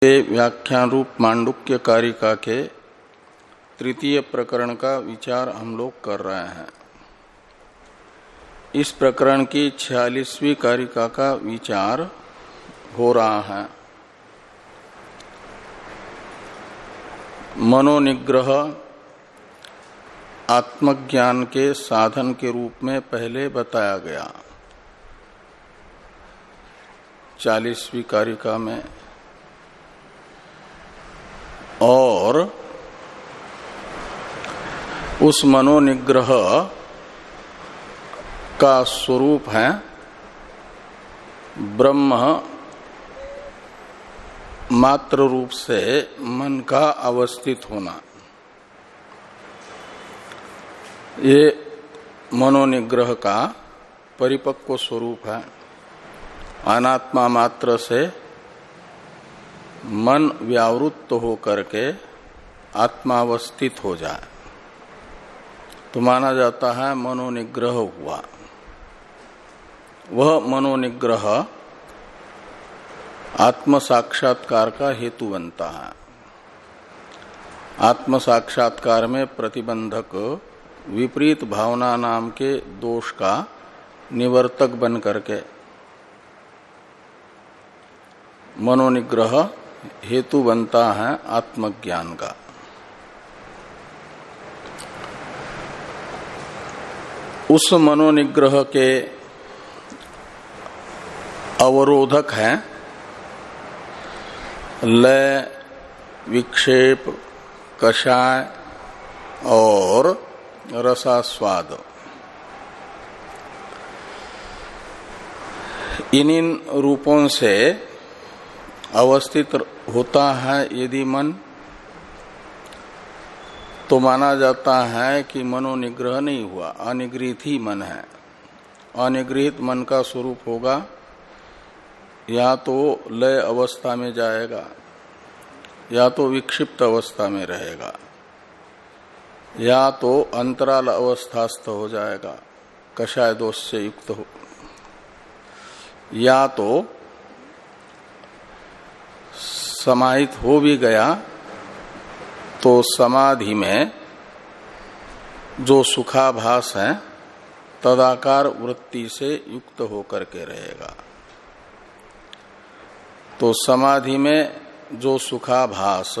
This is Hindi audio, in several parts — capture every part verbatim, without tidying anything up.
व्याख्यान रूप मांडुक्य कारिका के तृतीय प्रकरण का विचार हम लोग कर रहे हैं। इस प्रकरण की छियालीसवीं कारिका का विचार हो रहा है। मनोनिग्रह आत्मज्ञान के साधन के रूप में पहले बताया गया। चालीसवीं कारिका में और उस मनोनिग्रह का स्वरूप है ब्रह्म मात्र रूप से मन का अवस्थित होना। ये मनोनिग्रह का परिपक्व स्वरूप है। अनात्मा मात्र से मन व्यावृत्त हो करके आत्मावस्थित हो जाए तो माना जाता है मनोनिग्रह हुआ। वह मनोनिग्रह आत्म साक्षात्कार का हेतु बनता है। आत्म साक्षात्कार में प्रतिबंधक विपरीत भावना नाम के दोष का निवर्तक बन करके मनोनिग्रह हेतु बनता है आत्मज्ञान का। उस मनोनिग्रह के अवरोधक हैं लय, विक्षेप, कषाय और रसास्वाद। इन इन रूपों से अवस्थित होता है यदि मन, तो माना जाता है कि मनोनिग्रह नहीं हुआ, अनिगृहित ही मन है। अनिगृहित मन का स्वरूप होगा या तो लय अवस्था में जाएगा या तो विक्षिप्त अवस्था में रहेगा या तो अंतराल अवस्थास्थ हो जाएगा, कषाय दोष से युक्त हो, या तो समाहित हो भी गया तो समाधि में जो सुखाभास है तदाकार वृत्ति से युक्त होकर के रहेगा। तो समाधि में जो सुखाभास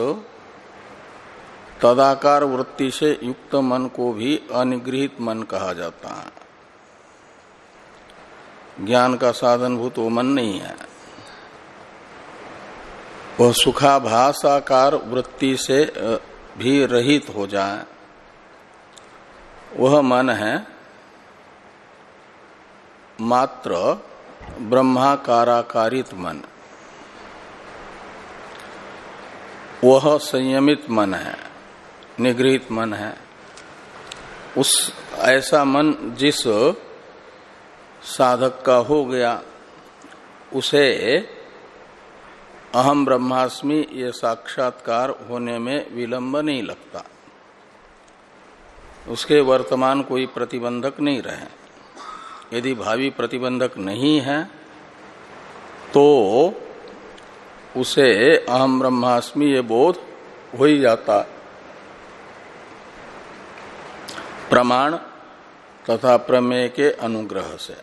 तदाकार वृत्ति से युक्त मन को भी अनिगृहित मन कहा जाता है। ज्ञान का साधनभूत वो मन नहीं है। वह सुखाभासाकार वृत्ति से भी रहित हो जाए, वह मन है मात्र ब्रह्माकाराकारित मन। वह संयमित मन है, निगृहित मन है। उस ऐसा मन जिस साधक का हो गया उसे अहम ब्रह्मास्मि ये साक्षात्कार होने में विलंब नहीं लगता। उसके वर्तमान कोई प्रतिबंधक नहीं रहे। यदि भावी प्रतिबंधक नहीं है तो उसे अहम ब्रह्मास्मि ये बोध हो ही जाता। प्रमाण तथा प्रमेय के अनुग्रह से,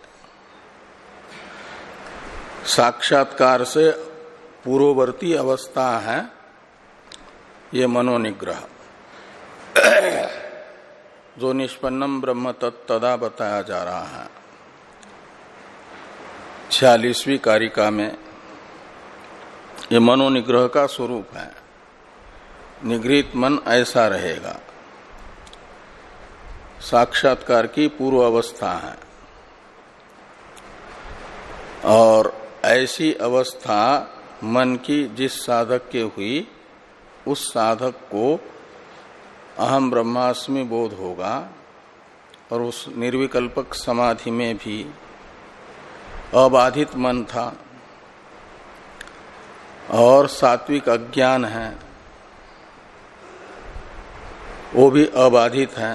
साक्षात्कार से पूर्ववर्ती अवस्था है ये मनोनिग्रह, जो निष्पन्नम ब्रह्म तत्तदा बताया जा रहा है छियालीसवीं कारिका में। ये मनोनिग्रह का स्वरूप है। निगृहित मन ऐसा रहेगा, साक्षात्कार की पूर्व अवस्था है। और ऐसी अवस्था मन की जिस साधक के हुई उस साधक को अहम ब्रह्मास्मि बोध होगा। और उस निर्विकल्पक समाधि में भी अबाधित मन था और सात्विक अज्ञान है वो भी अबाधित है।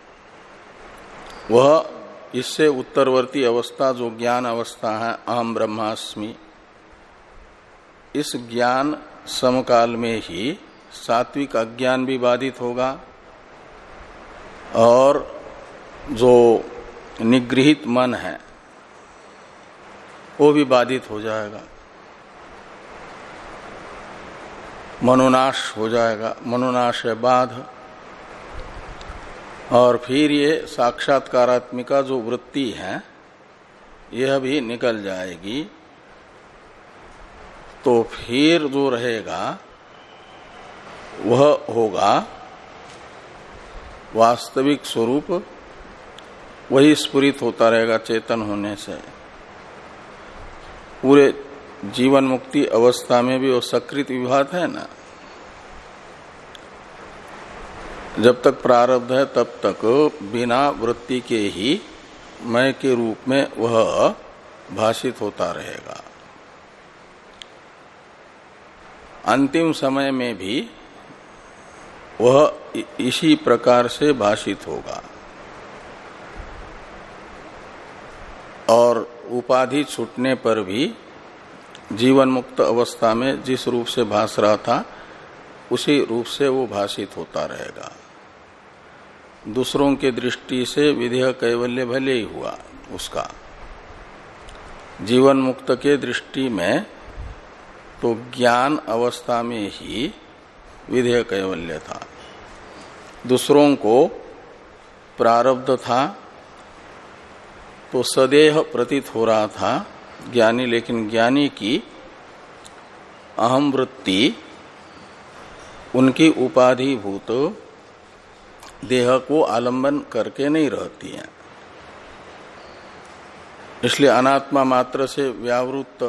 वह इससे उत्तरवर्ती अवस्था जो ज्ञान अवस्था है अहम ब्रह्मास्मि, इस ज्ञान समकाल में ही सात्विक अज्ञान भी बाधित होगा और जो निगृहित मन है वो भी बाधित हो जाएगा, मनोनाश हो जाएगा। मनोनाश है बाध। और फिर ये साक्षात्कारात्मिका जो वृत्ति है यह भी निकल जाएगी। तो फिर जो रहेगा वह होगा वास्तविक स्वरूप, वही स्फुरित होता रहेगा चेतन होने से। पूरे जीवन मुक्ति अवस्था में भी वो सकृत विभात है ना, जब तक प्रारब्ध है तब तक बिना वृत्ति के ही मैं के रूप में वह भाषित होता रहेगा। अंतिम समय में भी वह इसी प्रकार से भाषित होगा और उपाधि छूटने पर भी जीवन मुक्त अवस्था में जिस रूप से भाष रहा था उसी रूप से वो भाषित होता रहेगा। दूसरों के दृष्टि से विधेय कैवल्य भले ही हुआ उसका, जीवन मुक्त के दृष्टि में तो ज्ञान अवस्था में ही विधेय कैवल्य था। दूसरों को प्रारब्ध था तो सदेह प्रतीत हो रहा था ज्ञानी, लेकिन ज्ञानी की अहम वृत्ति उनकी उपाधिभूत देह को आलंबन करके नहीं रहती है। इसलिए अनात्मा मात्र से व्यावृत्त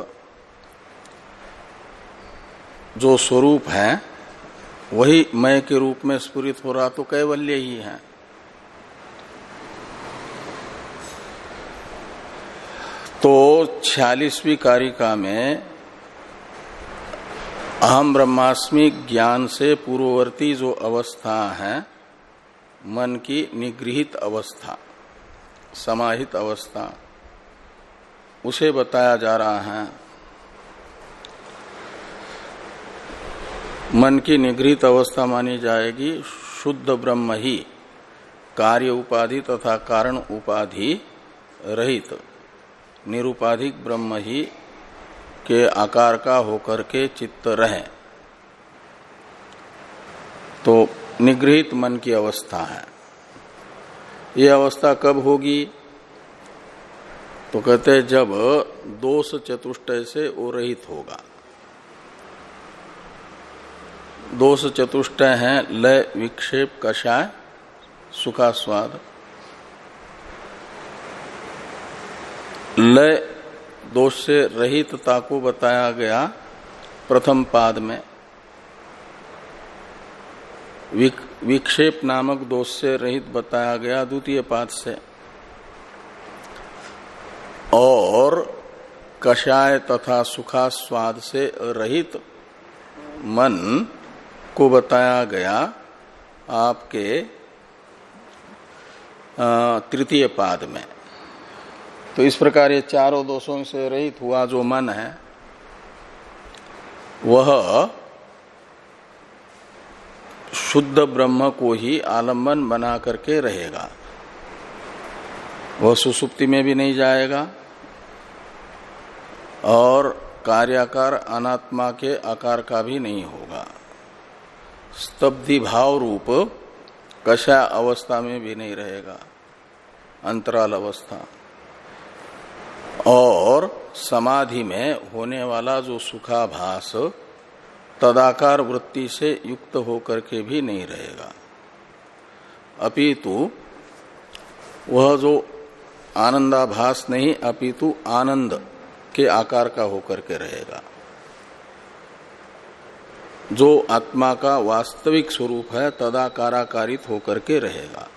जो स्वरूप है वही मैं के रूप में स्फुरित हो रहा तो कैवल्य ही है। तो छियालीसवीं कारिका में अहम ब्रह्मास्मि ज्ञान से पूर्ववर्ती जो अवस्था है मन की निगृहित अवस्था, समाहित अवस्था, उसे बताया जा रहा है। मन की निगृहित अवस्था मानी जाएगी शुद्ध ब्रह्म ही कार्य उपाधि तथा कारण उपाधि रहित निरुपाधिक ब्रह्म ही के आकार का होकर के चित्त रहे, तो निगृहित मन की अवस्था है। ये अवस्था कब होगी? तो कहते हैं जब दोष चतुष्टय से वो रहित होगा। दोष चतुष्टय है लय, विक्षेप, कषाय, सुखास्वाद। लय दोष से रहितता को बताया गया प्रथम पाद में, विक्षेप नामक दोष से रहित बताया गया द्वितीय पाद से, और कषाय तथा सुखास्वाद से रहित मन को बताया गया आपके तृतीय पाद में। तो इस प्रकार ये चारों दोषों से रहित हुआ जो मन है वह शुद्ध ब्रह्म को ही आलम्बन बना करके रहेगा। वह सुसुप्ति में भी नहीं जाएगा और कार्याकार अनात्मा के आकार का भी नहीं होगा। स्तब्धि भाव रूप कषाय अवस्था में भी नहीं रहेगा, अंतराल अवस्था। और समाधि में होने वाला जो सुखाभास तदाकार वृत्ति से युक्त होकर के भी नहीं रहेगा, अपितु वह जो आनंदाभास नहीं अपितु आनंद के आकार का होकर के रहेगा। जो आत्मा का वास्तविक स्वरूप है तदाकाराकारित होकर के रहेगा।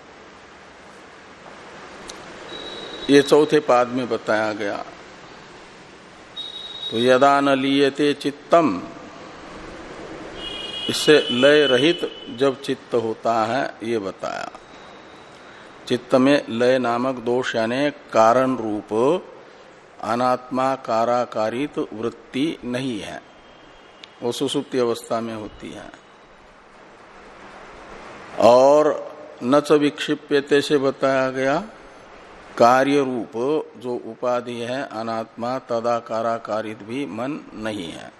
ये चौथे पाद में बताया गया। तो यदा न लीयते चित्तम, इससे लय रहित जब चित्त होता है ये बताया। चित्त में लय नामक दोष यानी कारण रूप अनात्मा काराकारित वृत्ति नहीं है, वो सुसुप्ति अवस्था में होती है। और न च विक्षिप्यते से बताया गया कार्य रूप जो उपाधि है अनात्मा तदाकाराकारित भी मन नहीं है।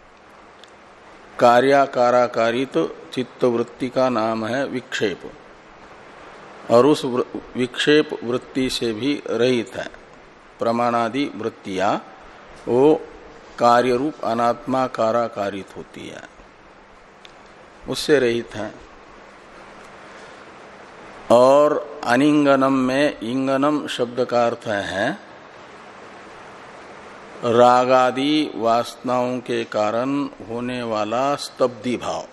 कार्याकाराकारित चित्त वृत्ति का नाम है विक्षेप, और उस विक्षेप वृत्ति से भी रहित है। प्रमाणादि वृत्तियां वो कार्य रूप अनात्मा काराकारित होती है, उससे रहित है। और अनिंगनम में इंगनम शब्द का अर्थ है रागादि वासनाओं के कारण होने वाला स्तब्धि भाव,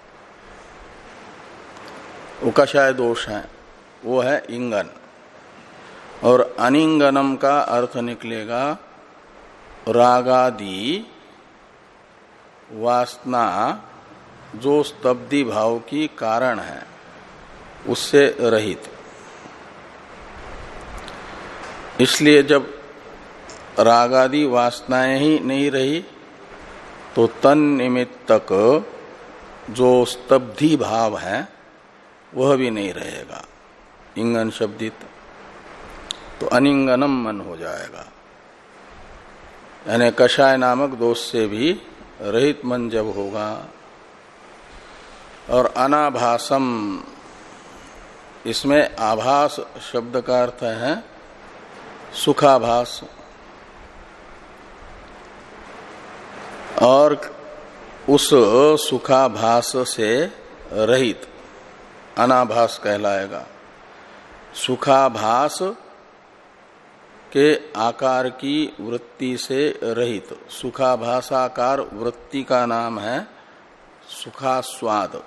वो कषाय दोष है, वो है इंगन। और अनिंगनम का अर्थ निकलेगा रागादि वासना जो स्तब्धि भाव की कारण है उससे रहित। इसलिए जब रागादि वासनाएं ही नहीं रही तो तन निमित्तक जो स्तब्धि भाव है वह भी नहीं रहेगा, इंगन शब्दित, तो अनिंगनम मन हो जाएगा। यानी कषाय नामक दोष से भी रहित मन जब होगा। और अनाभासम, इसमें आभास शब्द का अर्थ है सुखाभास, और उस सुखाभास से रहित अनाभास कहलाएगा। सुखाभास के आकार की वृत्ति से रहित, सुखाभासाकार वृत्ति का नाम है सुखास्वाद।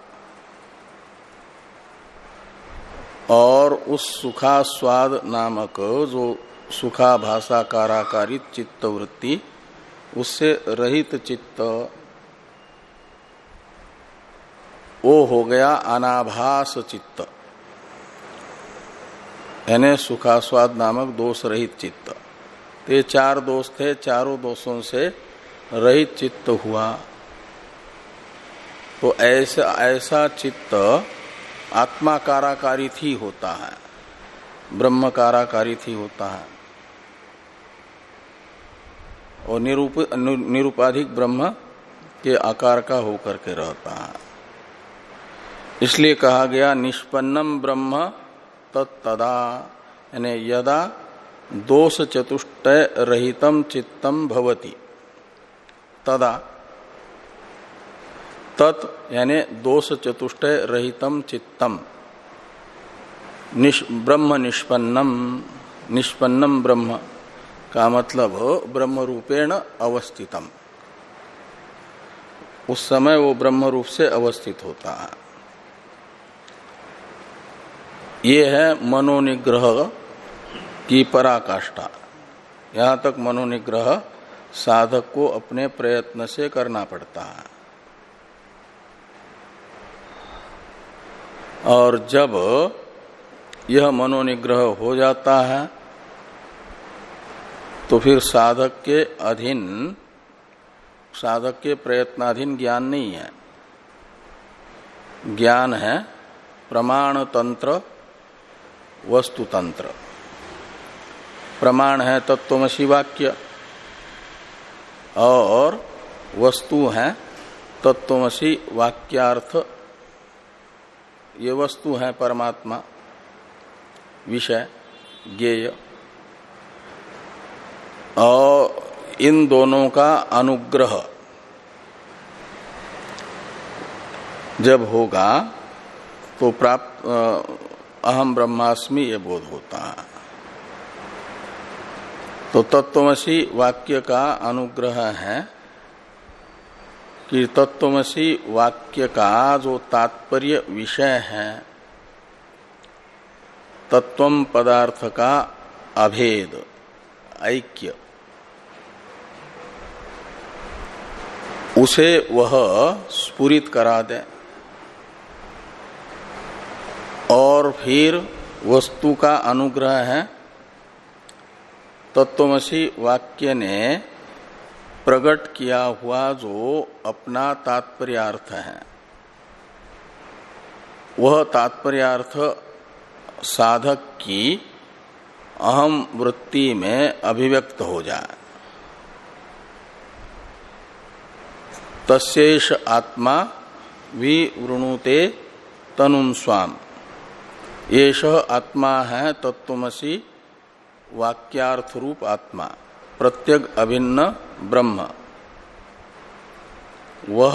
और उस सुखास्वाद नामक जो सुखाभासाकाराकारित चित्त वृत्ति, उससे रहित चित्त, वो हो गया अनाभास चित्त, यानी सुखास्वाद नामक दोष रहित चित्त। तो ये चार दोष थे, चारों दोषों से रहित चित्त हुआ। तो ऐसा ऐसा चित्त आत्मा काराकारित ही होता है, ब्रह्म काराकारित ही होता है, और निरूप निरूपाधिक ब्रह्म के आकार का होकर के रहता है। इसलिए कहा गया निष्पन्नम ब्रह्म तत्तदा, यानी यदा दोष चतुष्टय रहितम चित्तम भवति तदा, तत् यानी दोष चतुष्टय रहितम चित्तम, निष, ब्रह्म निष्पन्नम, निष्पन्नम ब्रह्म का मतलब ब्रह्म रूपेण अवस्थितम, उस समय वो ब्रह्म रूप से अवस्थित होता है। ये है मनोनिग्रह की पराकाष्ठा। यहां तक मनोनिग्रह साधक को अपने प्रयत्न से करना पड़ता है। और जब यह मनोनिग्रह हो जाता है तो फिर साधक के अधीन, साधक के प्रयत्नाधीन ज्ञान नहीं है, ज्ञान है प्रमाण तंत्र वस्तु तंत्र। प्रमाण है तत्वमसि वाक्य, और वस्तु है तत्वमसि वाक्यार्थ। ये वस्तु है परमात्मा, विषय ज्ञेय, और इन दोनों का अनुग्रह जब होगा तो प्राप्त अहम ब्रह्मास्मि ये बोध होता है। तो तत्वमसि वाक्य का अनुग्रह है कि तत्वमसि वाक्य का जो तात्पर्य विषय है, तत्वम पदार्थ का अभेद ऐक्य, उसे वह स्फुरित करा दे, और फिर वस्तु का अनुग्रह है तत्वमसि वाक्य ने प्रकट किया हुआ जो अपना तात्पर्यार्थ है वह तात्पर्यार्थ साधक की अहम वृत्ति में अभिव्यक्त हो जाए। तस्यैष आत्मा विवृणुते तनुम स्वाम, येष आत्मा है तत्त्वमसि वाक्यार्थ रूप आत्मा, प्रत्यग अभिन्न ब्रह्म। वह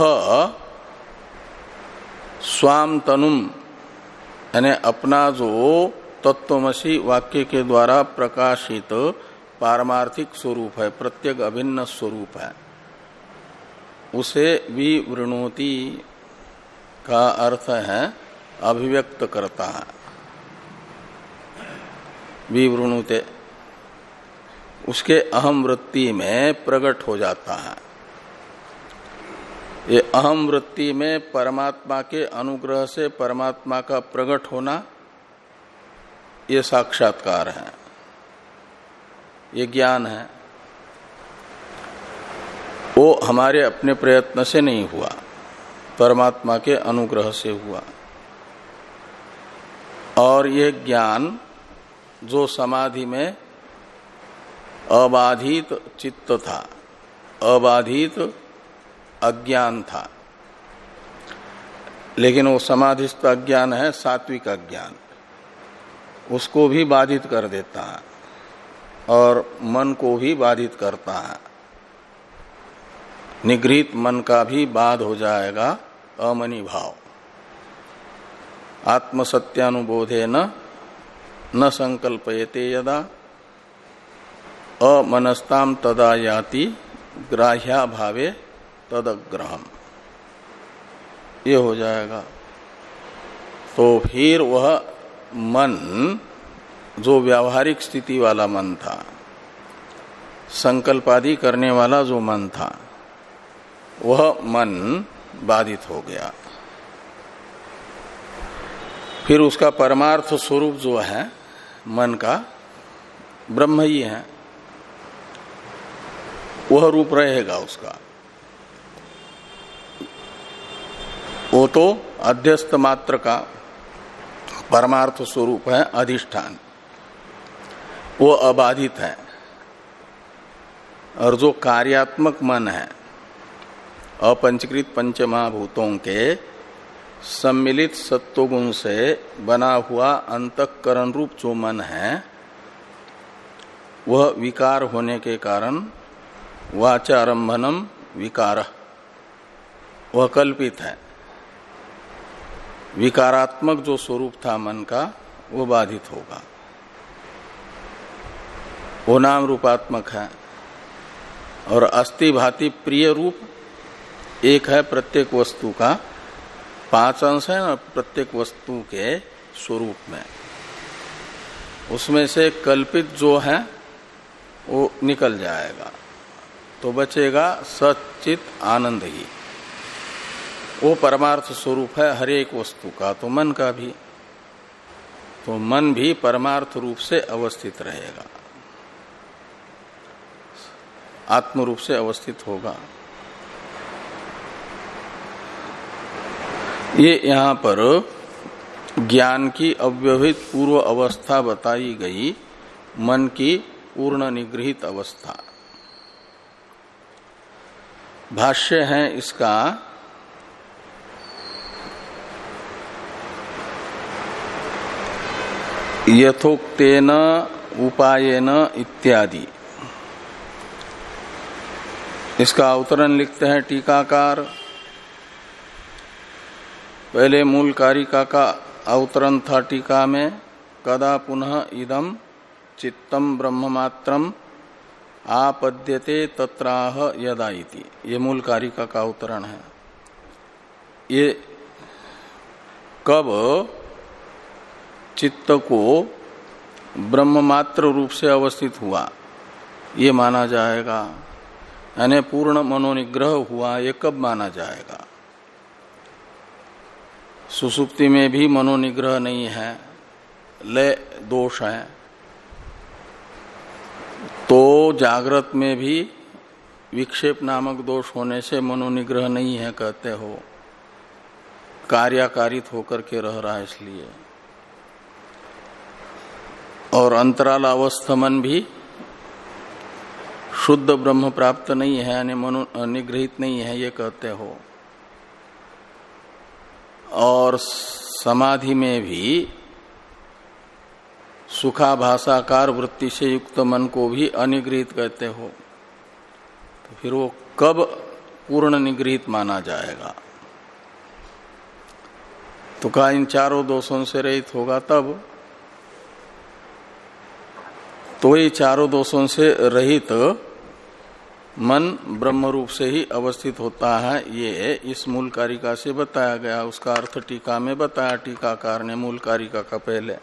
स्वाम तनुम यानी अपना जो तत्त्वमसि वाक्य के द्वारा प्रकाशित पारमार्थिक स्वरूप है, प्रत्यग अभिन्न स्वरूप है, उसे विवृणोति का अर्थ है अभिव्यक्त करता है। विवृणुते उसके अहम वृत्ति में प्रकट हो जाता है। ये अहम वृत्ति में परमात्मा के अनुग्रह से परमात्मा का प्रकट होना ये साक्षात्कार है, ये ज्ञान है। वो हमारे अपने प्रयत्न से नहीं हुआ, परमात्मा के अनुग्रह से हुआ। और ये ज्ञान जो समाधि में अबाधित चित्त था, अबाधित अज्ञान था, लेकिन वो समाधिस्थ अज्ञान है सात्विक अज्ञान, उसको भी बाधित कर देता है और मन को भी बाधित करता है। निगृहित मन का भी बाध हो जाएगा अमनि भाव। आत्मसत्यानुबोधे न न संकल्पयते यदा अमनस्ताम तदा याति ग्राह्या भावे तदग्रहम, ये हो जाएगा। तो फिर वह मन जो व्यावहारिक स्थिति वाला मन था, संकल्पादि करने वाला जो मन था, वह मन बाधित हो गया। फिर उसका परमार्थ स्वरूप जो है मन का, ब्रह्म ही है, वह रूप रहेगा उसका। वो तो अध्यस्त मात्र का परमार्थ स्वरूप है, अधिष्ठान, वो अबाधित है। और जो कार्यात्मक मन है, अपंचकृत पंचमहाभूतों के सम्मिलित सत्वगुण से बना हुआ अंतःकरण रूप जो मन है, वह विकार होने के कारण वाचारंभनम विकार, वह कल्पित है। विकारात्मक जो स्वरूप था मन का, वो बाधित होगा। वो नाम रूपात्मक है। और अस्थि भाति प्रिय रूप एक है प्रत्येक वस्तु का, पांच अंश है ना प्रत्येक वस्तु के स्वरूप में, उसमें से कल्पित जो है वो निकल जाएगा, तो बचेगा सच्चित आनंद ही। वो परमार्थ स्वरूप है हर एक वस्तु का, तो मन का भी। तो मन भी परमार्थ रूप से अवस्थित रहेगा, आत्म रूप से अवस्थित होगा। ये यहां पर ज्ञान की अव्यवहित पूर्व अवस्था बताई गई, मन की पूर्ण निगृहित अवस्था। भाष्य है इसका यथोक्तेन उपायेन इत्यादि। इसका अवतरण लिखते हैं टीकाकार। पहले मूल कारिका का अवतरण था टीका में, कदा पुनः इदम चित्तम ब्रह्ममात्रम आपद्यते तत्राह यदा इति। ये मूल कारिका का अवतरण है। ये कब चित्त को ब्रह्ममात्र रूप से अवस्थित हुआ ये माना जाएगा, यानी पूर्ण मनोनिग्रह हुआ, ये कब माना जाएगा? सुसुप्ति में भी मनोनिग्रह नहीं है, लय दोष है, तो जागृत में भी विक्षेप नामक दोष होने से मनोनिग्रह नहीं है कहते हो, कार्याकारित होकर के रह रहा है इसलिए। और अंतराल अवस्था मन भी शुद्ध ब्रह्म प्राप्त नहीं है, यानी मनो निग्रहित नहीं है, ये कहते हो। और समाधि में भी सुखाभासाकार वृत्ति से युक्त मन को भी अनिगृहित कहते हो, तो फिर वो कब पूर्ण निगृहित माना जाएगा? तो कहा इन चारों दोषों से रहित होगा तब। तो ये चारों दोषों से रहित मन ब्रह्म रूप से ही अवस्थित होता है, ये इस मूल कारिका से बताया गया। उसका अर्थ टीका में बताया टीकाकार ने मूल कारिका का पहले,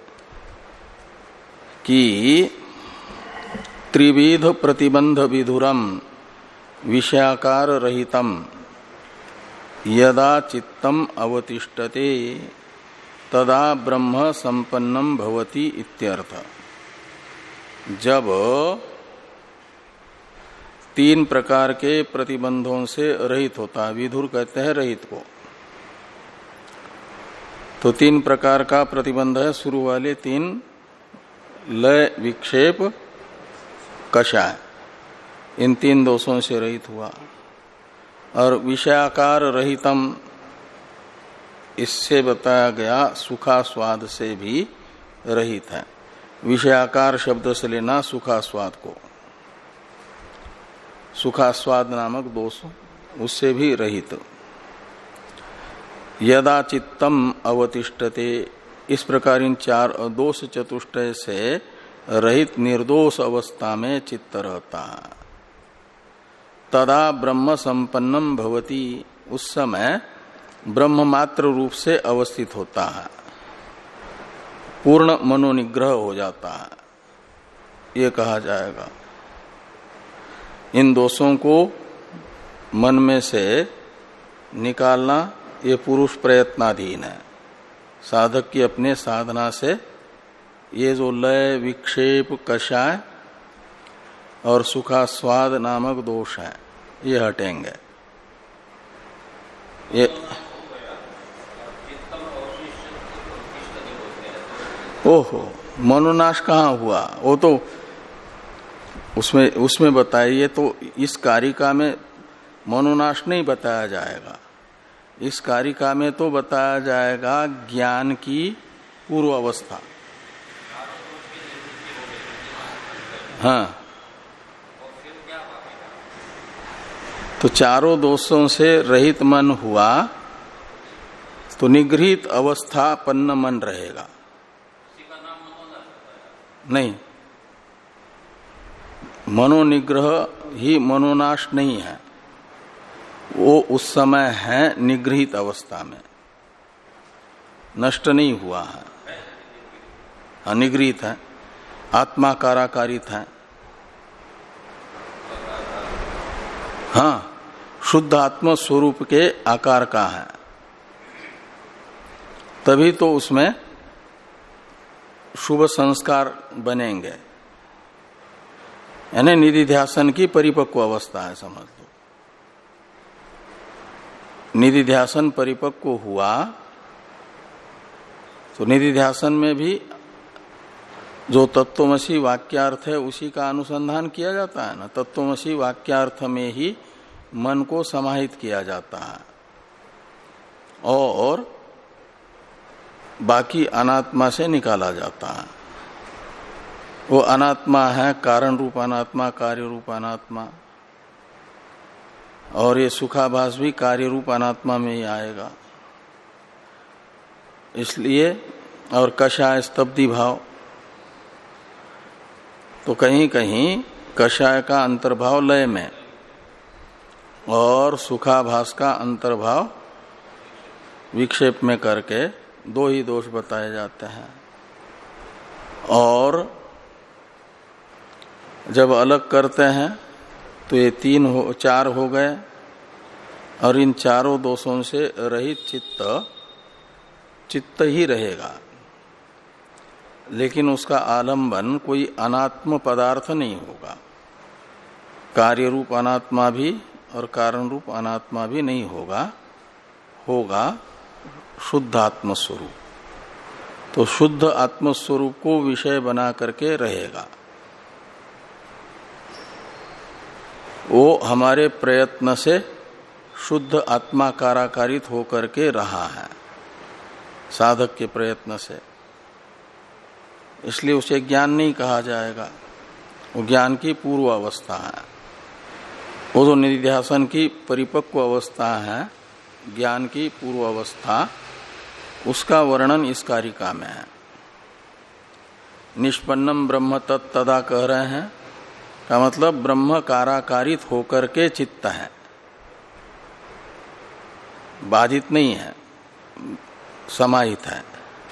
कि त्रिविध प्रतिबंध विधुरम विषयाकार रहितम यदा चित्तम अवतिष्ठते तदा ब्रह्म संपन्नम भवति इत्यर्थ। जब तीन प्रकार के प्रतिबंधों से रहित होता है, विधुर कहते हैं रहित को, तो तीन प्रकार का प्रतिबंध है। शुरू वाले तीन, लय विक्षेप कषाय, इन तीन दोषों से रहित हुआ। और विषयाकार रहितम, इससे बताया गया सुखास्वाद से भी रहित है। विषयाकार शब्द से लेना सुखास्वाद को, सुखास्वाद नामक दोष उससे भी रहित। यदा चित्तम अवतिष्ठते, इस प्रकार इन चार दोष चतुष्टय से रहित निर्दोष अवस्था में चित्त रहता है। तदा ब्रह्म संपन्नम भवति, उस समय ब्रह्म मात्र रूप से अवस्थित होता है, पूर्ण मनोनिग्रह हो जाता है, ये कहा जाएगा। इन दोषों को मन में से निकालना ये पुरुष प्रयत्नाधीन है। साधक की अपने साधना से ये जो लय विक्षेप कषाय और सुखास्वाद नामक दोष है ये हटेंगे। ये ओहो, मनोनाश कहाँ हुआ? वो तो उसमें उसमें बताइए, तो इस कारिका में मनोनाश नहीं बताया जाएगा। इस कारिका में तो बताया जाएगा ज्ञान की पूर्व अवस्था। हाँ, तो चारों दोषों से रहित मन हुआ तो निगृहित अवस्था पन्न मन रहेगा। नहीं, मनोनिग्रह ही मनोनाश नहीं है, वो उस समय है निगृहित अवस्था में, नष्ट नहीं हुआ है, अनिगृहित है, आत्मा काराकारित है। हाँ, शुद्ध आत्म स्वरूप के आकार का है, तभी तो उसमें शुभ संस्कार बनेंगे। यानी निधिध्यासन की परिपक्व अवस्था है, समझ लो। निधिध्यासन परिपक्व हुआ तो निधिध्यासन में भी जो तत्वमसी वाक्यार्थ है उसी का अनुसंधान किया जाता है ना। तत्वमसी वाक्यार्थ में ही मन को समाहित किया जाता है और बाकी अनात्मा से निकाला जाता है। वो अनात्मा है कारण रूप अनात्मा, कार्य रूप अनात्मा, और ये सुखाभास भी कार्य रूप अनात्मा में ही आएगा। इसलिए और कषाय स्तब्धि भाव, तो कहीं कहीं कषाय का अंतर्भाव लय में और सुखाभास का अंतर्भाव विक्षेप में करके दो ही दोष बताए जाते हैं। और जब अलग करते हैं तो ये तीन हो चार हो गए, और इन चारों दोषों से रहित चित्त चित्त ही रहेगा, लेकिन उसका आलंबन कोई अनात्म पदार्थ नहीं होगा। कार्य रूप अनात्मा भी और कारण रूप अनात्मा भी नहीं होगा, होगा शुद्ध आत्मस्वरूप। तो शुद्ध आत्मस्वरूप को विषय बना करके रहेगा। वो हमारे प्रयत्न से शुद्ध आत्मा काराकारित होकर के रहा है, साधक के प्रयत्न से। इसलिए उसे ज्ञान नहीं कहा जाएगा, वो ज्ञान की पूर्व अवस्था है। वो जो निधिध्यासन की परिपक्व अवस्था है, ज्ञान की पूर्व अवस्था, उसका वर्णन इस कारिका में है। निष्पन्नम ब्रह्म तत्तदा कह रहे हैं, का मतलब ब्रह्म काराकारित होकर के चित्त है, बाधित नहीं है, समाहित है।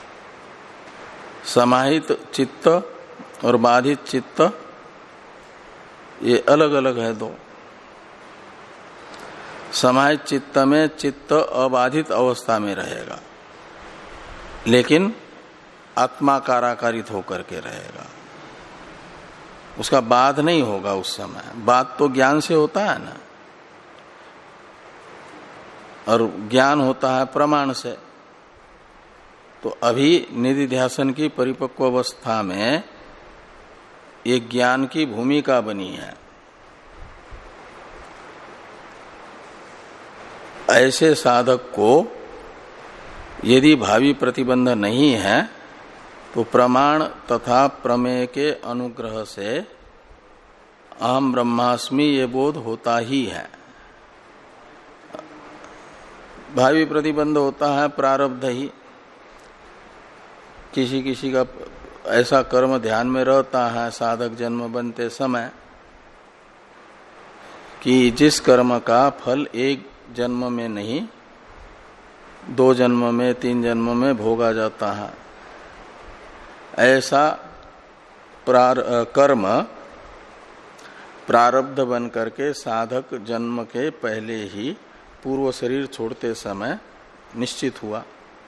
समाहित चित्त और बाधित चित्त ये अलग अलग है दो। समाहित चित्त में चित्त अबाधित अवस्था में रहेगा, लेकिन आत्मा काराकारित होकर के रहेगा, उसका बाध नहीं होगा उस समय। बाध तो ज्ञान से होता है ना, और ज्ञान होता है प्रमाण से। तो अभी निधिध्यासन की परिपक्व अवस्था में एक ज्ञान की भूमिका बनी है। ऐसे साधक को यदि भावी प्रतिबंध नहीं है तो प्रमाण तथा प्रमेय के अनुग्रह से अहम ब्रह्मास्मि ये बोध होता ही है। भावी प्रतिबंध होता है प्रारब्ध ही। किसी किसी का ऐसा कर्म ध्यान में रहता है साधक जन्म बनते समय कि जिस कर्म का फल एक जन्म में नहीं, दो जन्म में, तीन जन्म में भोगा जाता है। ऐसा प्रार, कर्म प्रारब्ध बन करके साधक जन्म के पहले ही पूर्व शरीर छोड़ते समय निश्चित हुआ,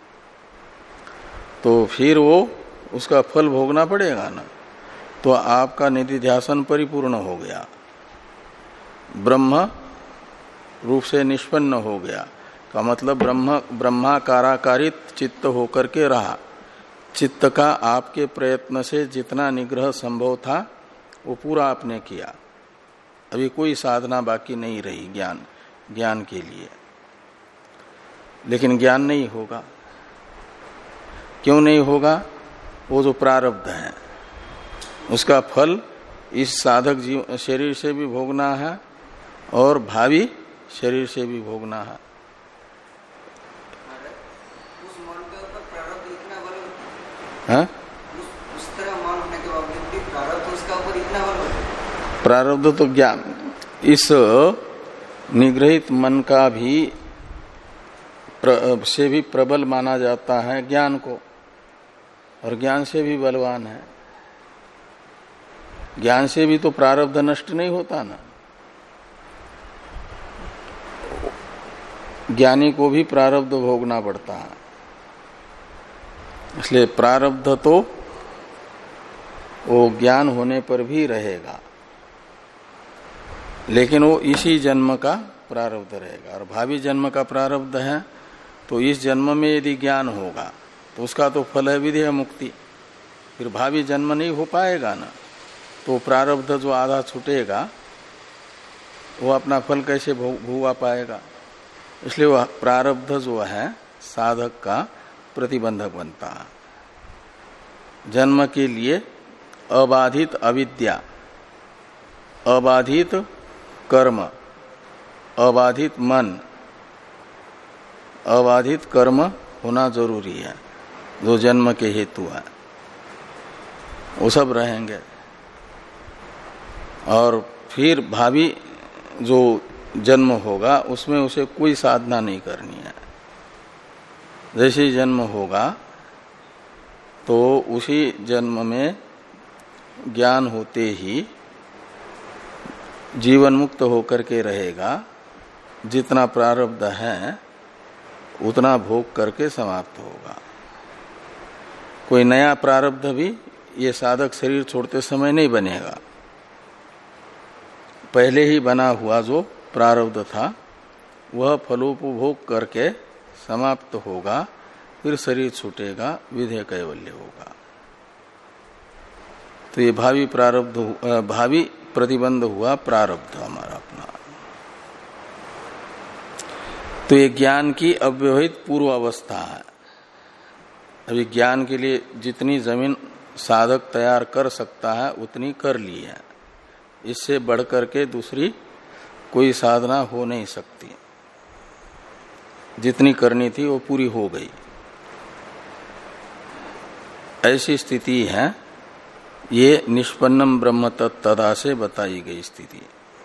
तो फिर वो उसका फल भोगना पड़ेगा ना। तो आपका निधिध्यासन परिपूर्ण हो गया, ब्रह्म रूप से निष्पन्न हो गया, का मतलब ब्रह्म ब्रह्माकाराकारित चित्त होकर के रहा। चित्त का आपके प्रयत्न से जितना निग्रह संभव था वो पूरा आपने किया। अभी कोई साधना बाकी नहीं रही ज्ञान ज्ञान के लिए। लेकिन ज्ञान नहीं होगा। क्यों नहीं होगा? वो जो प्रारब्ध है उसका फल इस साधक जीव शरीर से भी भोगना है और भावी शरीर से भी भोगना है। उस मन के ऊपर प्रारब्ध इतना बल है? उस, उस तरह मन होने के बावजूद भी प्रारब्ध उसका ऊपर इतना बल। प्रारब्ध तो ज्ञान, इस निग्रहित मन का भी प्र, से भी प्रबल माना जाता है ज्ञान को, और ज्ञान से भी बलवान है। ज्ञान से भी तो प्रारब्ध नष्ट नहीं होता ना। ज्ञानी को भी प्रारब्ध भोगना पड़ता है। इसलिए प्रारब्ध तो वो ज्ञान होने पर भी रहेगा, लेकिन वो इसी जन्म का प्रारब्ध रहेगा। और भावी जन्म का प्रारब्ध है तो इस जन्म में यदि ज्ञान होगा तो उसका तो फल है विधेय मुक्ति। फिर भावी जन्म नहीं हो पाएगा ना, तो प्रारब्ध जो आधा छूटेगा वो अपना फल कैसे भोगा पाएगा। इसलिए वह प्रारब्ध जो है साधक का प्रतिबंधक बनता है। जन्म के लिए अबाधित अविद्या, अबाधित कर्म, अबाधित मन, अबाधित कर्म होना जरूरी है। जो जन्म के हेतु है वो सब रहेंगे। और फिर भावी जो जन्म होगा उसमें उसे कोई साधना नहीं करनी है। जैसे ही जन्म होगा तो उसी जन्म में ज्ञान होते ही जीवन मुक्त होकर के रहेगा। जितना प्रारब्ध है उतना भोग करके समाप्त होगा। कोई नया प्रारब्ध भी ये साधक शरीर छोड़ते समय नहीं बनेगा। पहले ही बना हुआ जो प्रारब्ध था वह फलोपभोग करके समाप्त होगा, फिर शरीर छूटेगा, विधेय कैवल्य होगा। तो ये भावी प्रारब्ध, भावी प्रतिबंध हुआ प्रारब्ध हमारा अपना। तो ये ज्ञान की अव्यवहित पूर्व अवस्था है। अभी ज्ञान के लिए जितनी जमीन साधक तैयार कर सकता है उतनी कर ली है, इससे बढ़कर के दूसरी कोई साधना हो नहीं सकती। जितनी करनी थी वो पूरी हो गई, ऐसी स्थिति है। ये निष्पन्नम ब्रह्म तत्तदा से बताई गई स्थिति।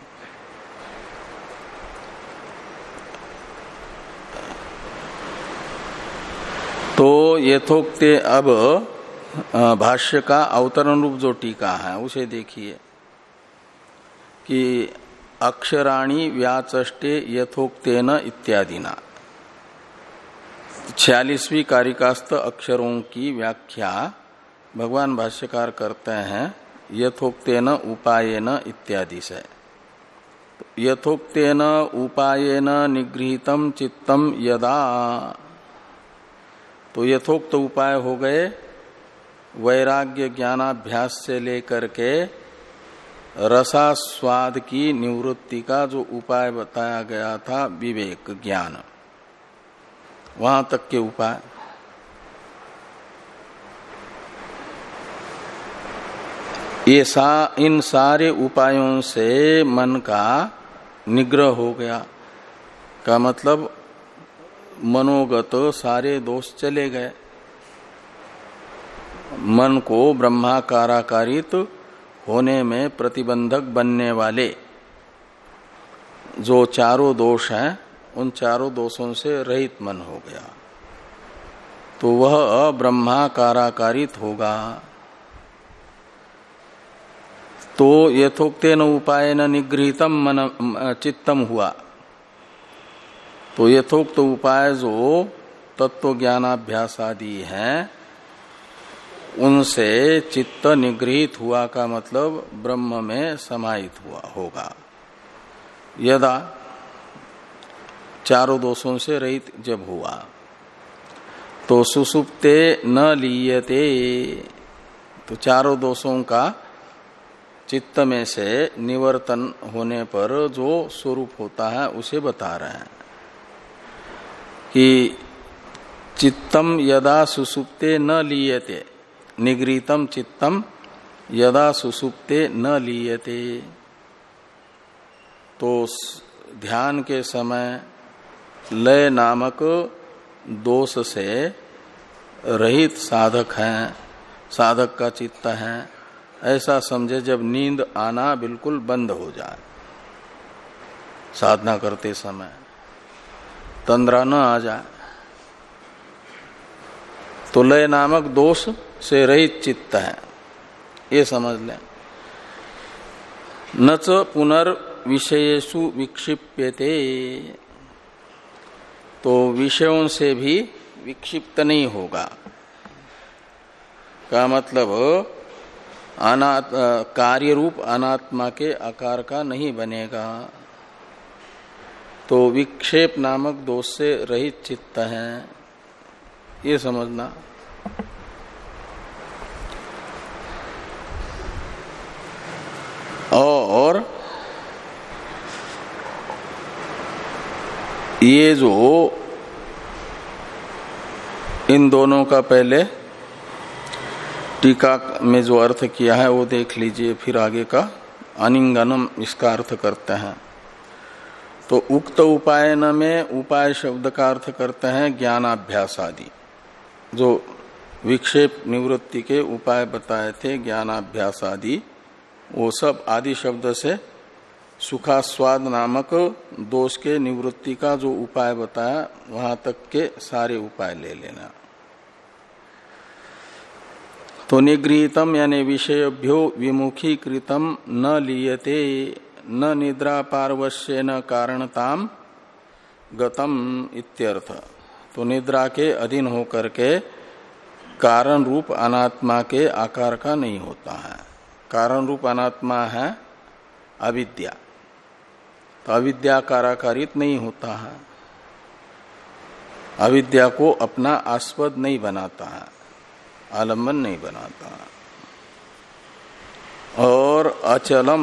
तो यथोक्ते अब भाष्य का अवतरण रूप जो टीका है उसे देखिए कि अक्षराणि व्याचष्टे यथोक्तेन इत्यादिना, छियालीसवीं कारिकास्थ अक्षरों की व्याख्या भगवान भाष्यकार करते हैं यथोक्तेन उपायेन इत्यादि से। यथोक्तेन उपायेन निगृहीतम चित्तम यदा, तो यथोक्त उपाय हो गए वैराग्य ज्ञानाभ्यास से लेकर के रसास्वाद की निवृत्ति का जो उपाय बताया गया था विवेक ज्ञान, वहां तक के उपाय। ये सा इन सारे उपायों से मन का निग्रह हो गया, का मतलब मनोगत सारे दोष चले गए। मन को ब्रह्माकाराकारित होने में प्रतिबंधक बनने वाले जो चारों दोष हैं, उन चारों दोषों से रहित मन हो गया, तो वह ब्रह्माकाराकारित होगा। तो यथोक्तेन उपायेन निगृहीतम मन चित्तम हुआ। तो यथोक्त उपाय जो तत्व ज्ञानाभ्यास आदि हैं उनसे चित्त निगृहित हुआ का मतलब ब्रह्म में समाहित हुआ होगा। यदा चारों दोषों से रहित जब हुआ तो सुसुप्ते न लीयते, तो चारों दोषों का चित्त में से निवर्तन होने पर जो स्वरूप होता है उसे बता रहे हैं कि चित्तम यदा सुसुप्ते न लीयते, निगृहीतम चित्तम यदा सुसुप्ते न लीयते। तो ध्यान के समय लय नामक दोष से रहित साधक हैं, साधक का चित्त है, ऐसा समझे जब नींद आना बिल्कुल बंद हो जाए, साधना करते समय तंद्रा न आ जाए, तो लय नामक दोष से रहित चित्त है, ये समझ लें। न च पुनर्विषयेषु विक्षिप्यते, तो विषयों से भी विक्षिप्त नहीं होगा, का मतलब अनात् कार्य रूप अनात्मा के आकार का नहीं बनेगा। तो विक्षेप नामक दोष से रहित चित्त है, ये समझना। और ये जो इन दोनों का पहले टीका में जो अर्थ किया है वो देख लीजिए, फिर आगे का अनिंगनम इसका अर्थ करते हैं। तो उक्त उपायन में उपाय शब्द का अर्थ करते हैं ज्ञानाभ्यास आदि, जो विक्षेप निवृत्ति के उपाय बताए थे ज्ञानाभ्यास आदि, वो सब आदि शब्द से सुखास्वाद नामक दोष के निवृत्ति का जो उपाय बताया वहां तक के सारे उपाय ले लेना। तो निगृहीतम यानी विषयभ्यो विमुखीकृतम न लीयते, न निद्रा पार्वश्येन कारणताम गतम इत्यर्थ। तो निद्रा के अधीन होकर के कारण रूप अनात्मा के आकार का नहीं होता है। कारण रूप अनात्मा है अविद्या, तो अविद्या काराकारित नहीं होता है, अविद्या को अपना आस्पद नहीं बनाता है, आलम्बन नहीं बनाता है। और अचलम,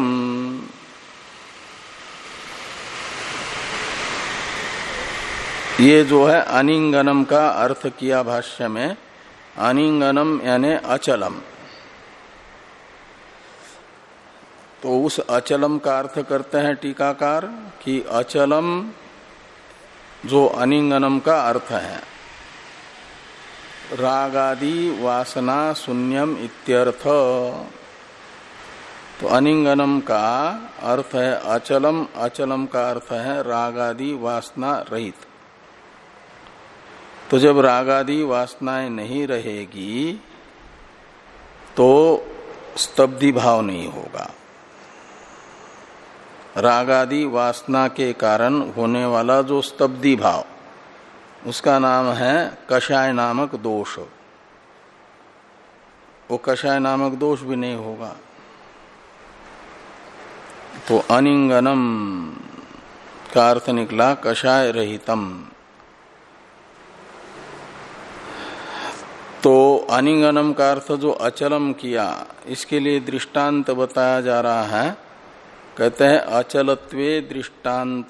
ये जो है अनिंगनम का अर्थ किया भाष्य में। अनिंगनम यानी अचलम, तो उस अचलम का अर्थ करते हैं टीकाकार कि अचलम जो अनिंगनम का अर्थ है, रागादि वासना शून्यम इत्यर्थ। तो अनिंगनम का अर्थ है अचलम, अचलम का अर्थ है रागादि वासना रहित। तो जब रागादि वासनाएं नहीं रहेगी तो स्तब्धि भाव नहीं होगा। रागादि वासना के कारण होने वाला जो स्तब्धि भाव, उसका नाम है कषाय नामक दोष। वो कषाय नामक दोष भी नहीं होगा। तो अनिंगनम का अर्थ निकला कषाय रहितम। तो अनिंगनम का अर्थ जो अचलम किया, इसके लिए दृष्टांत बताया जा रहा है। कहते हैं अचलत्वे दृष्टांत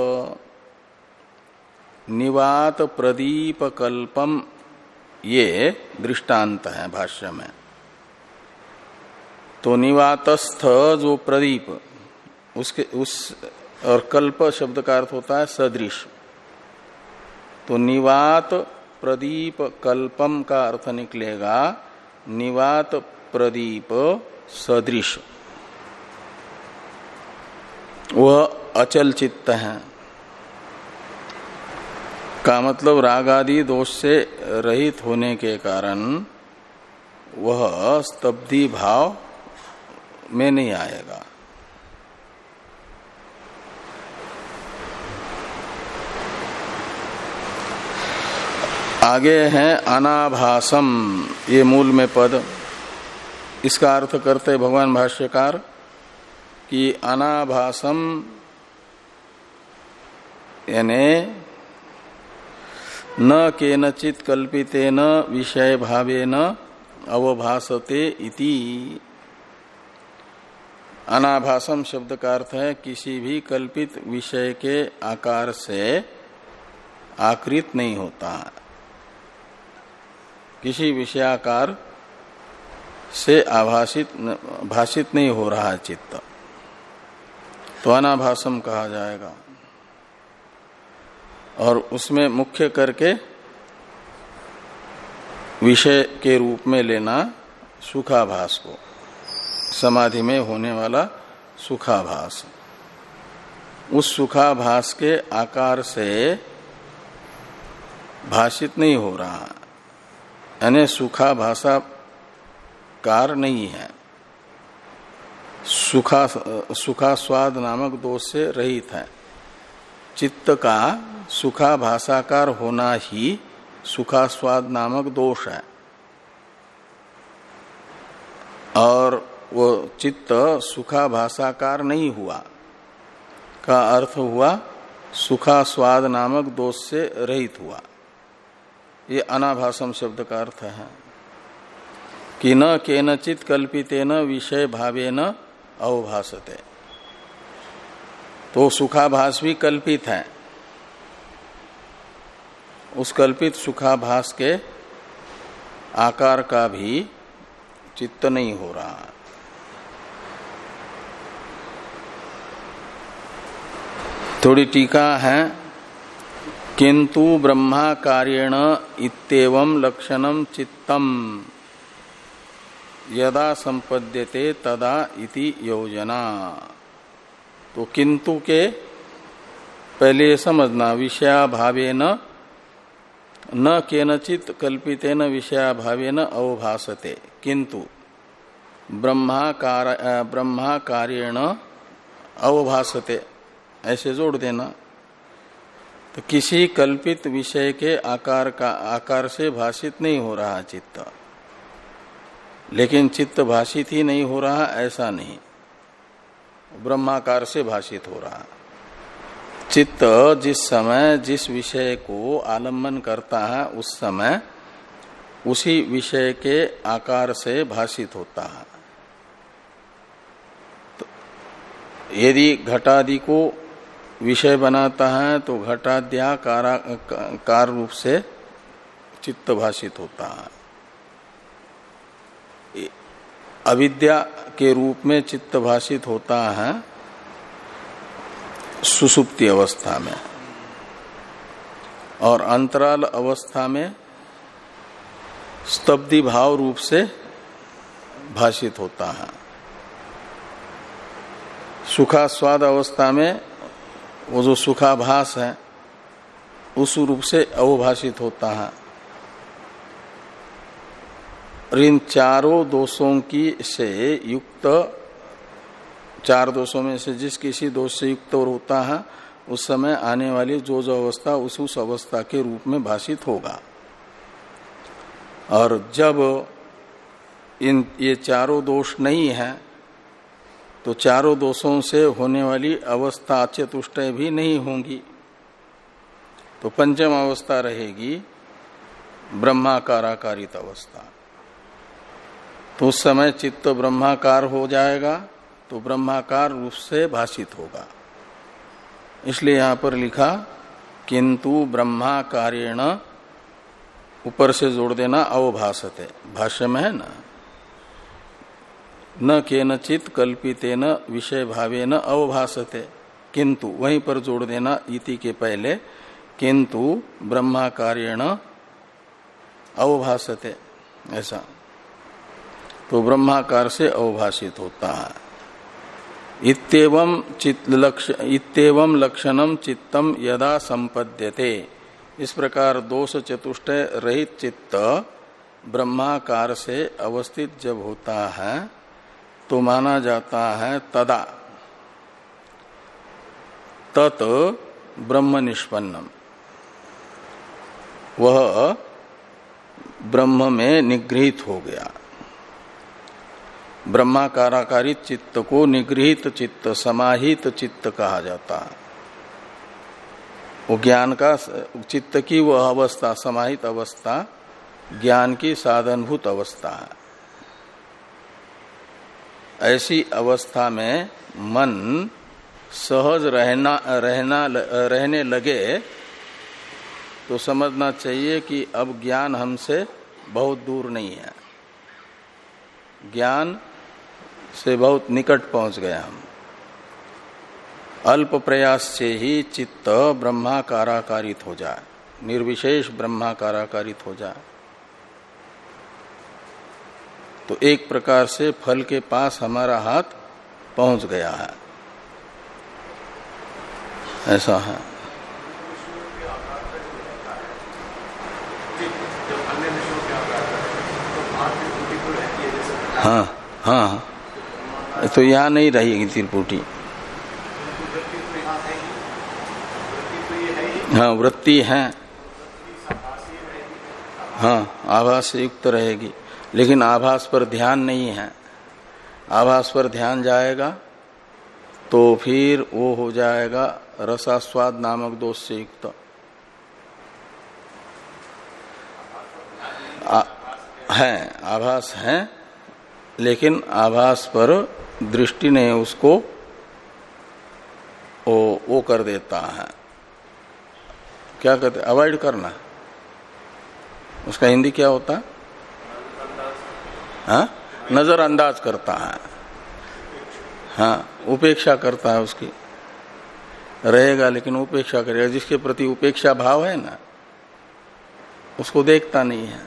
निवात प्रदीप कल्पम, ये दृष्टांत है भाष्य में। तो निवातस्थ जो प्रदीप, उसके उस और कल्प शब्द का अर्थ होता है सदृश। तो निवात प्रदीप कल्पम का अर्थ निकलेगा निवात प्रदीप सदृश। वह अचल चित्त है का मतलब रागादि दोष से रहित होने के कारण वह स्तब्धि भाव में नहीं आएगा। आगे है अनाभासम, ये मूल में पद। इसका अर्थ करते भगवान भाष्यकार कि अनाभासम यानी न केनचित कल्पितेन विषय भावेन अवभासते इति। अनाभासम शब्द का अर्थ है किसी भी कल्पित विषय के आकार से आकृत नहीं होता, किसी विषयाकार से आभासित भाषित नहीं हो रहा है चित्त, तो अनाभासम कहा जाएगा। और उसमें मुख्य करके विषय के रूप में लेना सुखाभास को, समाधि में होने वाला सुखाभास। उस सुखाभास के आकार से भाषित नहीं हो रहा, यानी सुखाभासा कार नहीं है, सुखा सुखा स्वाद नामक दोष से रहित है। चित्त का सुखाभासाकार होना ही सुखास्वाद नामक दोष है। और वो चित्त सुखाभासाकार नहीं हुआ का अर्थ हुआ सुखास्वाद नामक दोष से रहित हुआ। ये अनाभासम शब्द का अर्थ है कि न केनचित कल्पितेन विषय भावेन अवभासते। तो सुखाभास भी कल्पित है, उस कल्पित सुखाभास के आकार का भी चित्त नहीं हो रहा। थोड़ी टीका है, किंतु ब्रह्माकार्येण इत्येवं लक्षणम चित्तम यदा संपद्यते तदा इति योजना। तो किंतु के पहले समझना, विषयाभावेन न केनचित कल्पितेन विषयाभावेन अवभासते, किंतु ब्रह्माकार ब्रह्माकार्येण अवभासते, ऐसे जोड़ देना। तो किसी कल्पित विषय के आकार का आकार से भाषित नहीं हो रहा चित्त, लेकिन चित्त भाषित ही नहीं हो रहा ऐसा नहीं, ब्रह्माकार से भाषित हो रहा। चित्त जिस समय जिस विषय को आलम्बन करता है उस समय उसी विषय के आकार से भाषित होता है। तो यदि घटादि को विषय बनाता है तो घटाद्या कार रूप से चित्त भाषित होता है। अविद्या के रूप में चित्त भाषित होता है सुसुप्ति अवस्था में, और अंतराल अवस्था में स्तब्धि भाव रूप से भाषित होता है। सुखास्वाद अवस्था में वो जो सुखाभास है उस रूप से अवभाषित होता है। और इन चारों दोषों की से युक्त, चार दोषों में से जिस किसी दोष से युक्त और होता है उस समय आने वाली जो जो अवस्था उस उस अवस्था के रूप में भाषित होगा। और जब इन ये चारों दोष नहीं है तो चारों दोषों से होने वाली अवस्था चतुष्टय भी नहीं होंगी, तो पंचम अवस्था रहेगी ब्रह्माकाराकारित अवस्था। तो उस समय चित्त ब्रह्माकार हो जाएगा, तो ब्रह्माकार रूप से भाषित होगा। इसलिए यहां पर लिखा किंतु ब्रह्माकारेण, ऊपर से जोड़ देना अवभासते, भाष्य में है ना, न केनचित कल्पितेन विषय भावेन अवभासते, किंतु वहीं पर जोड़ देना इति के पहले किंतु ब्रह्माकारेण अवभासते, ऐसा। तो ब्रह्माकार से अवभाषित होता है। इत्येवं चित्त लक्ष्य इत्येवं लक्षणम चित्तम यदा संपद्यते, इस प्रकार दोष चतुष्टय रहित चित्त ब्रह्माकार से अवस्थित जब होता है तो माना जाता है तदा तत् ब्रह्म निष्पन्नम, वह ब्रह्म में निगृहित हो गया। ब्रह्माकाराकारित चित्त को निगृहित चित्त, समाहित चित्त कहा जाता है। वो ज्ञान का चित्त की वह अवस्था, समाहित अवस्था ज्ञान की साधनभूत अवस्था है। ऐसी अवस्था में मन सहज रहना रहना रहने लगे तो समझना चाहिए कि अब ज्ञान हमसे बहुत दूर नहीं है, ज्ञान से बहुत निकट पहुंच गए हम। अल्प प्रयास से ही चित्त ब्रह्माकाराकारित हो जाए, निर्विशेष ब्रह्माकाराकारित हो जाए, तो एक प्रकार से फल के पास हमारा हाथ पहुंच गया है, ऐसा है। हाँ हाँ, तो यहाँ नहीं रहेगी त्रिपुटी। हाँ वृत्ति है, हाँ आभास से युक्त रहेगी, लेकिन आभास पर ध्यान नहीं है। आभास पर ध्यान जाएगा तो फिर वो हो जाएगा रसास्वाद नामक दोष से युक्त। आ, है आभास है, लेकिन आभास पर दृष्टि ने उसको वो, वो कर देता है, क्या कहते, अवॉइड करना। उसका हिंदी क्या होता है? हाँ, नजरअंदाज करता है। हाँ, उपेक्षा करता है, उसकी रहेगा लेकिन उपेक्षा करेगा। जिसके प्रति उपेक्षा भाव है ना, उसको देखता नहीं है।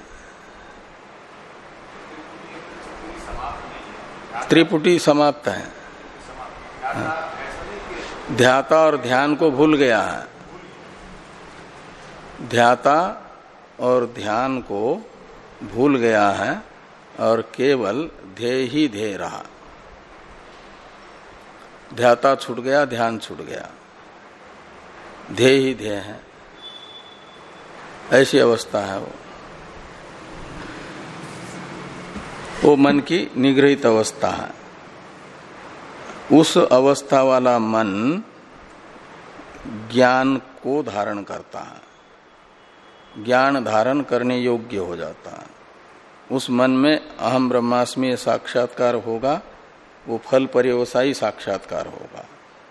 त्रिपुटी समाप्त है। हाँ। ध्याता और ध्यान को भूल गया है, ध्याता और ध्यान को भूल गया है और केवल ध्येय ही ध्येय रहा। ध्याता छूट गया, ध्यान छूट गया, ध्येय ही ध्येय है, ऐसी अवस्था है वो। वो मन की निगृहित अवस्था है। उस अवस्था वाला मन ज्ञान को धारण करता है, ज्ञान धारण करने योग्य हो जाता है। उस मन में अहम ब्रह्मास्मि साक्षात्कार होगा, वो फल पर्यवसायी साक्षात्कार होगा।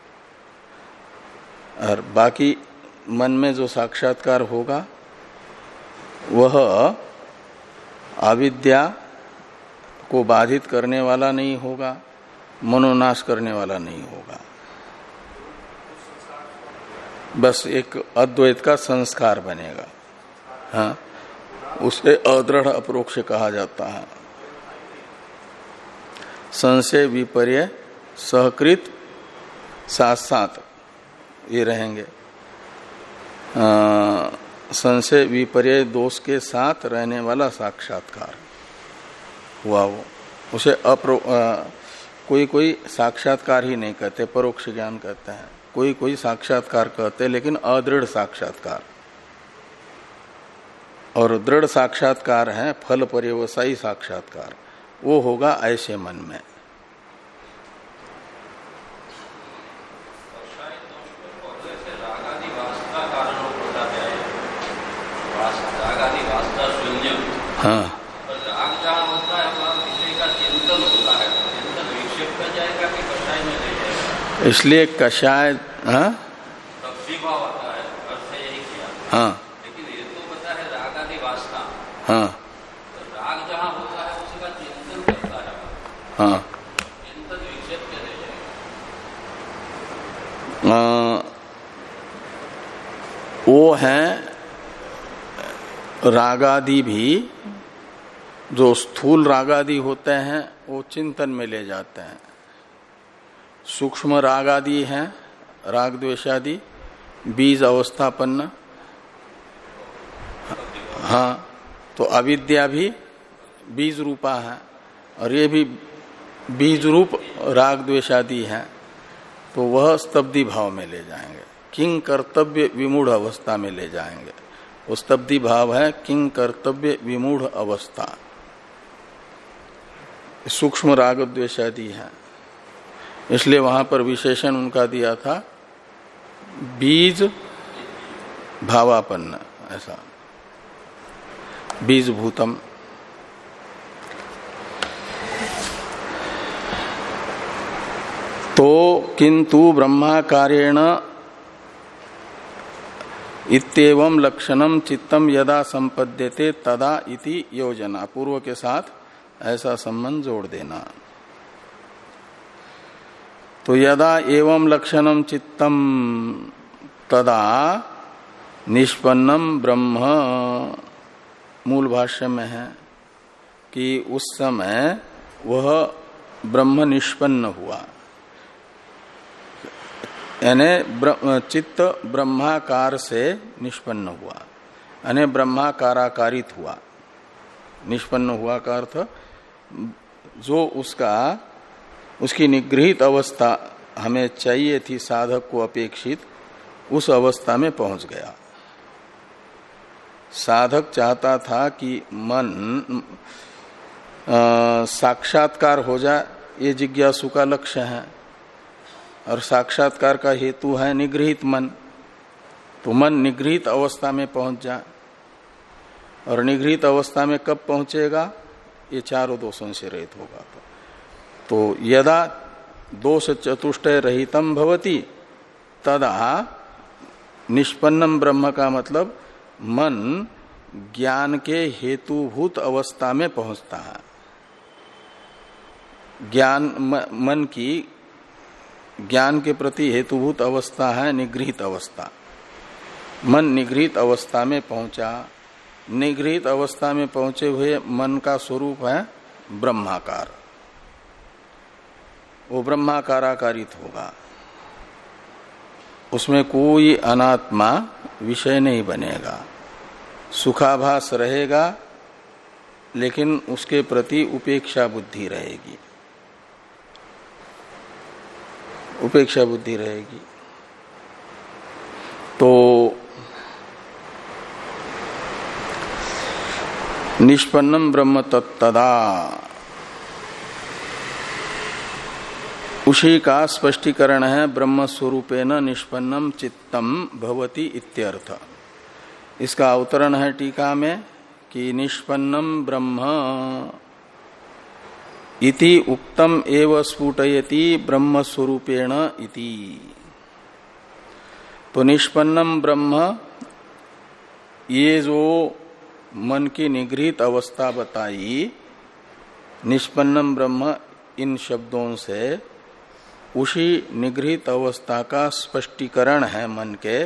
और बाकी मन में जो साक्षात्कार होगा वह अविद्या को बाधित करने वाला नहीं होगा, मनोनाश करने वाला नहीं होगा। बस एक अद्वैत का संस्कार बनेगा। हाँ, उसे अदृढ़ अपरोक्ष कहा जाता है। संशय विपर्य सहकृत साथ साथ ये रहेंगे। संशय विपर्य दोष के साथ रहने वाला साक्षात्कार हुआ वो, उसे अपरो आ, कोई कोई साक्षात्कार ही नहीं कहते, परोक्ष ज्ञान कहते हैं। कोई कोई साक्षात्कार कहते हैं, लेकिन अदृढ़ साक्षात्कार। और दृढ़ साक्षात्कार है फल पर्यवसायी साक्षात्कार, वो होगा ऐसे मन में। हाँ, इसलिए कषाय हाँ हाँ लेकिन ये तो पता है राग आदि वासना। हाँ राग जहाँ होता है उसका चिंतन करता है। हाँ चिंतन विक्षेप के रह जाए। वो है रागादि भी, जो स्थूल रागादि होते हैं वो चिंतन में ले जाते हैं। सूक्ष्म रागादि हैं, राग द्वेषादि बीज अवस्थापन्न। हाँ, तो अविद्या भी बीज रूपा है और ये भी बीज रूप राग द्वेषादि है, तो वह स्तब्धि भाव में ले जाएंगे, किंग कर्तव्य विमूढ़ अवस्था में ले जाएंगे। वो स्तब्धि भाव है किंग कर्तव्य विमूढ़ अवस्था। सूक्ष्म राग द्वेषादि है, इसलिए वहां पर विशेषण उनका दिया था बीज भावापन्न, ऐसा बीज भूतम। तो किंतु ब्रह्माकारेण इत्येवं लक्षणम चित्तम यदा संपद्यते तदा इति योजना, पूर्व के साथ ऐसा संबंध जोड़ देना। तो यदा एवं लक्षणम चित्तम तदा निष्पन्नम ब्रह्म, मूल भाष्य में है कि उस समय वह ब्रह्म निष्पन्न हुआ, यानी चित्त ब्रह्माकार से निष्पन्न हुआ, यानी ब्रह्माकाराकारित हुआ। निष्पन्न हुआ का अर्थ जो उसका उसकी निगृहित अवस्था हमें चाहिए थी साधक को अपेक्षित, उस अवस्था में पहुंच गया। साधक चाहता था कि मन साक्षात्कार हो जाए, ये जिज्ञासु का लक्ष्य है, और साक्षात्कार का हेतु है निगृहित मन। तो मन निगृहित अवस्था में पहुंच जाए, और निगृहित अवस्था में कब पहुंचेगा? ये चारों दोषों से रहित होगा। तो यदा दोष चतुष्टय रहितम भवति तदा निष्पन्नम ब्रह्म का मतलब मन ज्ञान के हेतुभूत अवस्था में पहुंचता है। ज्ञान मन की ज्ञान के प्रति हेतुभूत अवस्था है निगृहित अवस्था। मन निगृहित अवस्था में पहुंचा, निगृहित अवस्था में पहुंचे हुए मन का स्वरूप है ब्रह्माकार, वो ब्रह्माकाराकारित होगा। उसमें कोई अनात्मा विषय नहीं बनेगा, सुखाभास रहेगा, लेकिन उसके प्रति उपेक्षा बुद्धि रहेगी, उपेक्षा बुद्धि रहेगी। तो निष्पन्नम ब्रह्म तत्तदा, उसी का स्पष्टीकरण है ब्रह्म स्वरूपेण निष्पन्नम चित्तम भवति इत्यर्थ। इसका अवतरण है टीका में कि निष्पन्नम ब्रह्म इति उक्तम एव स्फुटयति ब्रह्म स्वरूपेण इति। तो निष्पन्नम ब्रह्म, ये जो मन की निगृहित अवस्था बताई, निष्पन्नम ब्रह्म इन शब्दों से उसी निगृहित अवस्था का स्पष्टीकरण है मन के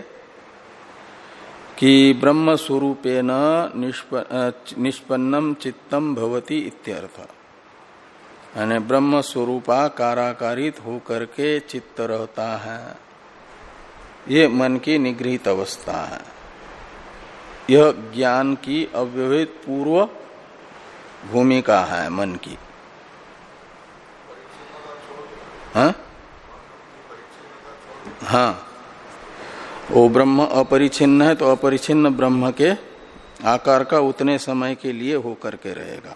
कि ब्रह्म स्वरूपेण निष्पन्नम चित्तम भवति इत्यर्थ। यानी ब्रह्म स्वरूपा काराकारित होकर के चित्त रहता है, ये मन की निगृहित अवस्था है। यह ज्ञान की अव्यवहित पूर्व भूमिका है मन की। हाँ हाँ, वो ब्रह्म अपरिछिन्न है तो अपरिछिन्न ब्रह्म के आकार का उतने समय के लिए होकर के रहेगा।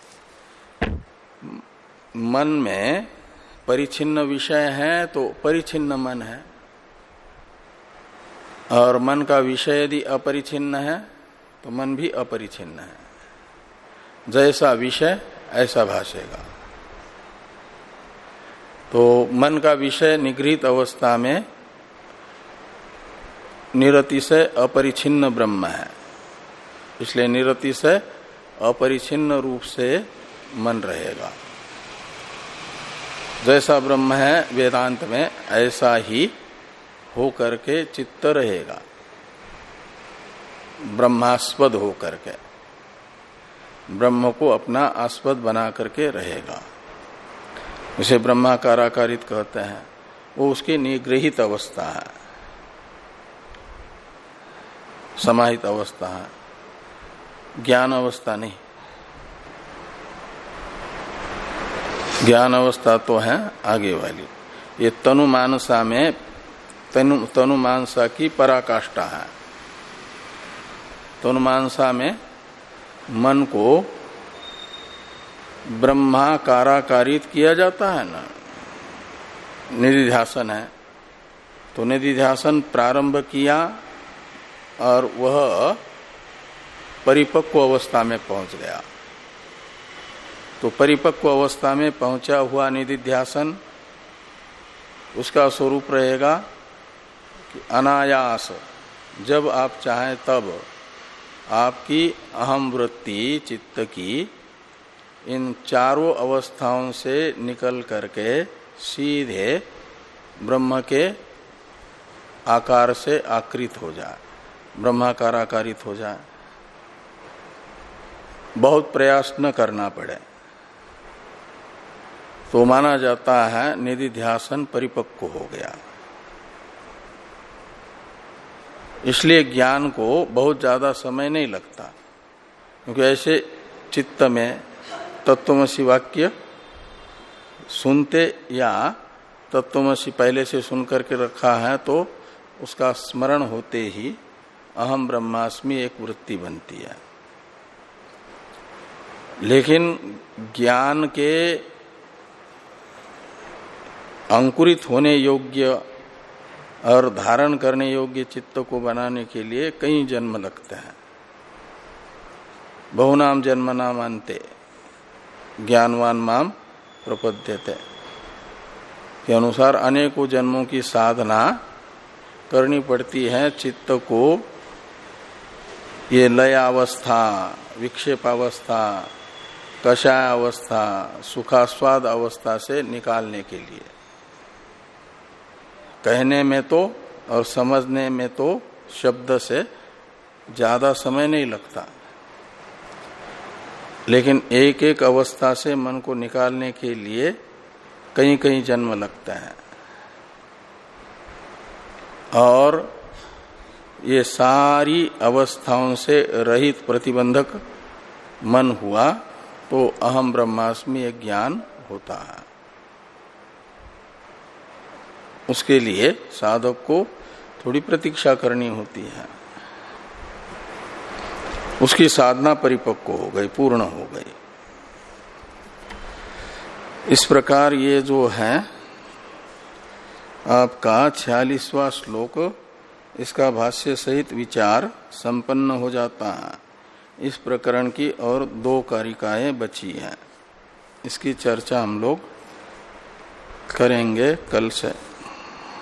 मन में परिच्छिन्न विषय है तो परिच्छिन्न मन है, और मन का विषय यदि अपरिछिन्न है तो मन भी अपरिछिन्न है। जैसा विषय ऐसा भाषेगा। तो मन का विषय निगृहित अवस्था में निरतिशय अपरिछिन्न ब्रह्म है, इसलिए निरतिशय अपरिछिन्न रूप से मन रहेगा। जैसा ब्रह्म है वेदांत में, ऐसा ही हो करके चित्त रहेगा, ब्रह्मास्पद हो करके, ब्रह्म को अपना आस्पद बना करके रहेगा। उसे ब्रह्माकाराकारित कहते हैं। वो उसकी निगृहित अवस्था है, समाहित अवस्था है, ज्ञान अवस्था नहीं। ज्ञान अवस्था तो है आगे वाली। ये तनु मानसा में तनु तनु मानसा की पराकाष्ठा है। तनु मानसा में मन को ब्रह्माकाराकारित किया जाता है ना, निधिध्यासन है। तो निधिध्यासन प्रारंभ किया और वह परिपक्व अवस्था में पहुंच गया। तो परिपक्व अवस्था में पहुंचा हुआ निधिध्यासन, उसका स्वरूप रहेगा कि अनायास जब आप चाहें तब आपकी अहम वृत्ति चित्त की इन चारों अवस्थाओं से निकल करके सीधे ब्रह्म के आकार से आकृत हो जाए, ब्रह्माकार आकारित हो जाए। बहुत प्रयास न करना पड़े तो माना जाता है निधिध्यासन परिपक्व हो गया। इसलिए ज्ञान को बहुत ज्यादा समय नहीं लगता, क्योंकि ऐसे चित्त में तत्वमसि वाक्य सुनते या तत्वमसि पहले से सुन करके रखा है तो उसका स्मरण होते ही अहम ब्रह्मास्मि एक वृत्ति बनती है। लेकिन ज्ञान के अंकुरित होने योग्य और धारण करने योग्य चित्त को बनाने के लिए कई जन्म लगते हैं। बहुनाम जन्मनाम अन्ते ज्ञानवान माम प्रपद्यते के अनुसार अनेकों जन्मों की साधना करनी पड़ती है चित्त को ये लय अवस्था, विक्षेपावस्था, कषाय अवस्था, सुखास्वाद अवस्था से निकालने के लिए। कहने में तो और समझने में तो शब्द से ज्यादा समय नहीं लगता, लेकिन एक एक अवस्था से मन को निकालने के लिए कई कई जन्म लगते हैं। और ये सारी अवस्थाओं से रहित प्रतिबंधक मन हुआ तो अहम ब्रह्मास्मि एक ज्ञान होता है। उसके लिए साधक को थोड़ी प्रतीक्षा करनी होती है। उसकी साधना परिपक्व हो गई, पूर्ण हो गई। इस प्रकार ये जो है आपका छियालीसवां श्लोक इसका भाष्य सहित विचार संपन्न हो जाता है। इस प्रकरण की और दो कारिकाएं बची हैं, इसकी चर्चा हम लोग करेंगे कल से।